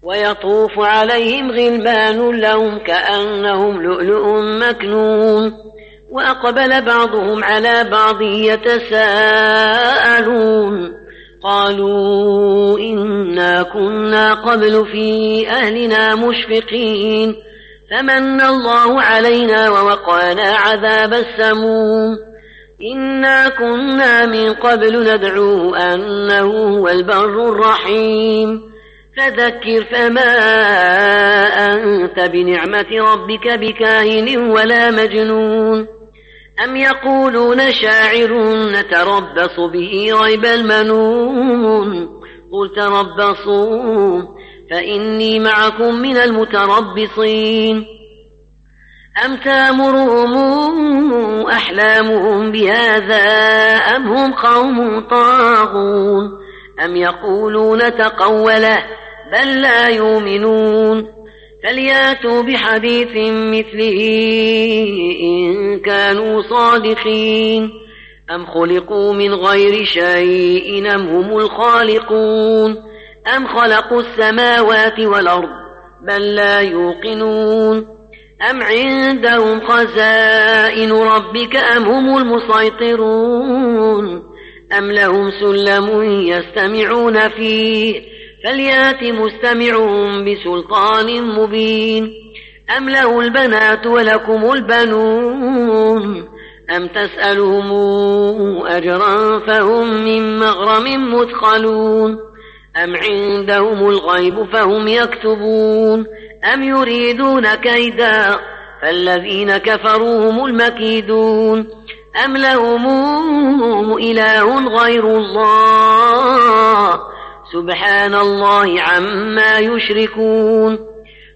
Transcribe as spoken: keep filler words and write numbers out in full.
ويطوف عليهم غلمان لهم كأنهم لؤلؤ مكنون وأقبل بعضهم على بعض يتساءلون قالوا إنا كنا قبل في أهلنا مشفقين فمن الله علينا ووقانا عذاب السموم إنا كنا من قبل ندعوه أنه هو البر الرحيم فذكر فما أنت بنعمة ربك بكاهن ولا مجنون أم يقولون شاعر نتربص به ريب المنون قل تربصوا فإني معكم من المتربصين أم تأمرهم أحلامهم بهذا أم هم قوم طاغون أم يقولون تقوله بل لا يؤمنون فلياتوا بحديث مثله إن كانوا صادقين أم خلقوا من غير شيء أم هم الخالقون أم خلقوا السماوات والأرض بل لا يوقنون أم عندهم خزائن ربك أم هم المسيطرون أم لهم سلم يستمعون فيه فليات مستمعهم بسلطان مبين أم له البنات ولكم البنون أم تسألهم أجرا فهم من مغرم مثقلون أم عندهم الغيب فهم يكتبون أم يريدون كيدا فالذين كفروا هم المكيدون أم لهم إله غير الله سبحان الله عما يشركون